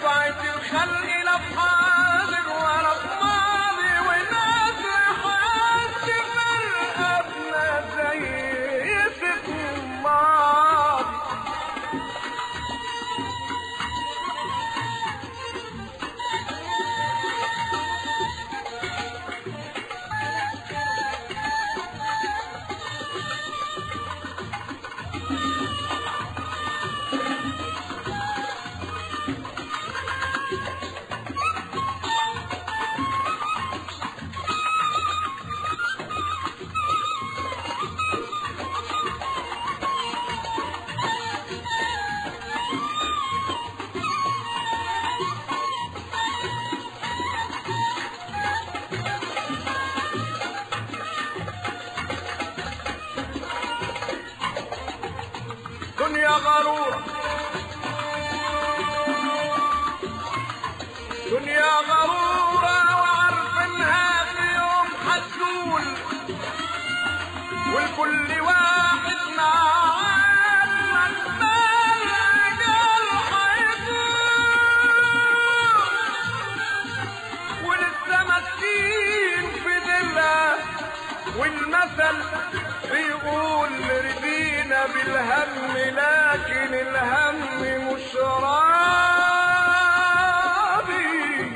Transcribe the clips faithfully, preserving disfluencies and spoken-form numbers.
رفعت الخلق لا في حاضر ولا في ماضي، وناس حاسس برقبنا زي في الماضي. دنيا غرورة دنيا غرورة وعارفينها في يوم حتزول، والكل واحد معاه المال أجل حيطول، ولسه ماسكين في دلها والمثل بيقول رضينا بالهم لكن الهم مش راضي.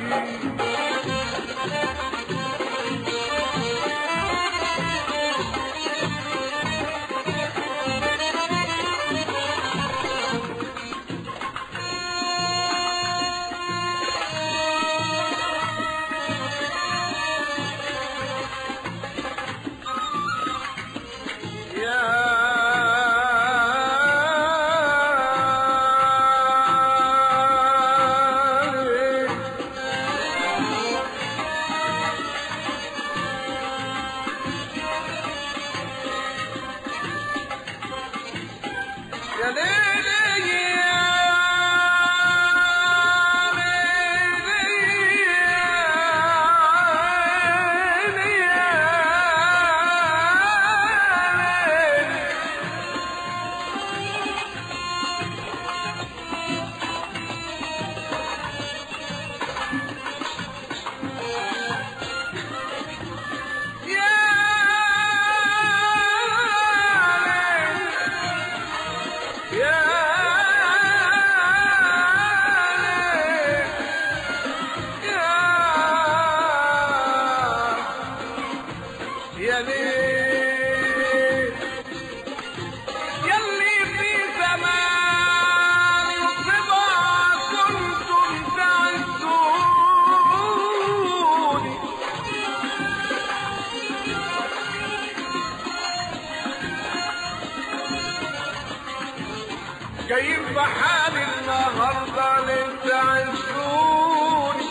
جايين في حالي النهارده لسه عزوني،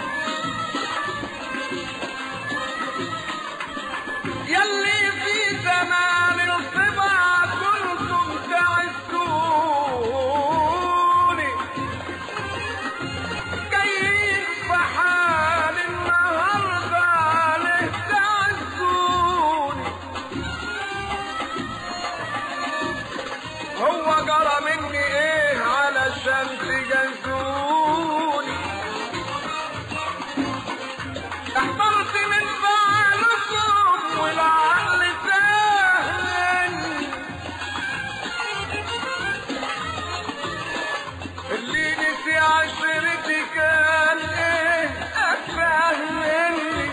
يلي في زمان الصبا كنتم تعزوني. جايين في حالي النهارده لسه عزوني، هو جرى مني ايه علشان تجازوني؟ احضرت من فعلكم والعقل سهل، اللي نسي عشرتي كان ايه افهمني؟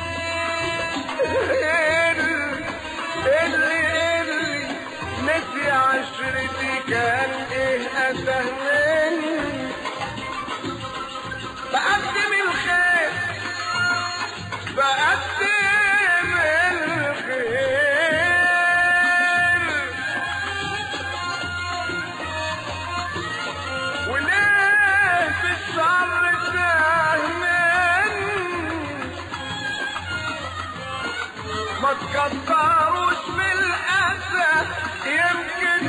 اللي اللي نسي عشرتي كان ايه افهمني؟ بقدم الخير بقدم الخير، وليه في الشر تهمني؟ ما تكتروش بالأسى يمكن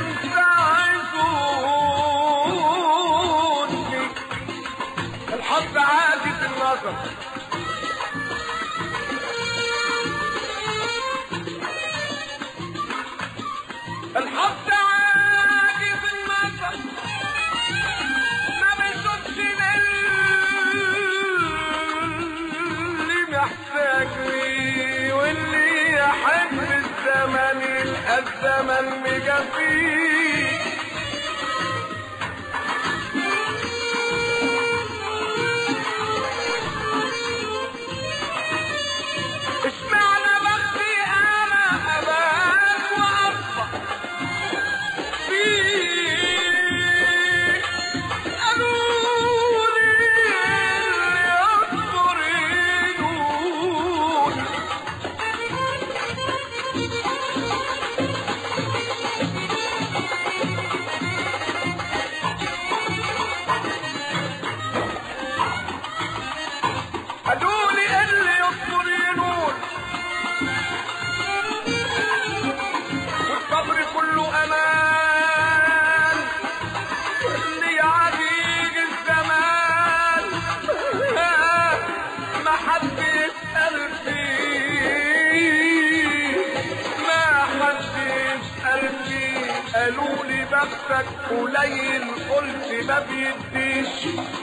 تعزوني. الحظ عادي في النظر، الحظ عادي في النظر، ما بيشوفش لله الزمن مجفيه. اشمعنى بختي انا ابات واصبح فيه؟ قالولي اللي يصبر ينول. قالولي اللي يصبر ينول، والصبر كله امان، اللي يعديك الزمان ما حد يسأل فيه، ما حد يسأل فيه. قالولي بختك قليل، قلت ما بيديش.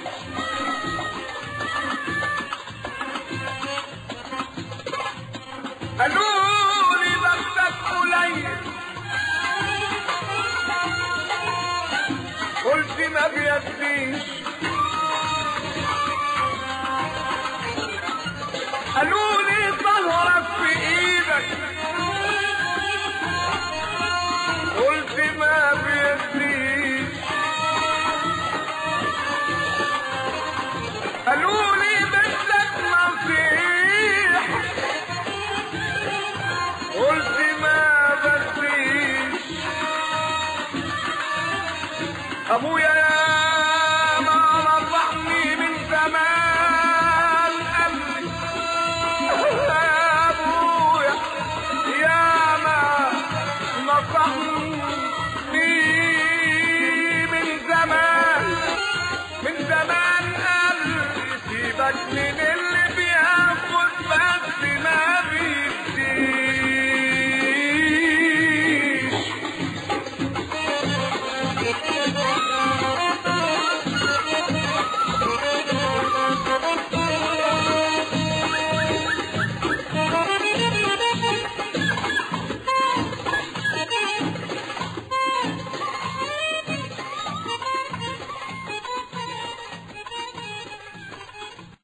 قالولي بختك قليل، قلت ما بيديش.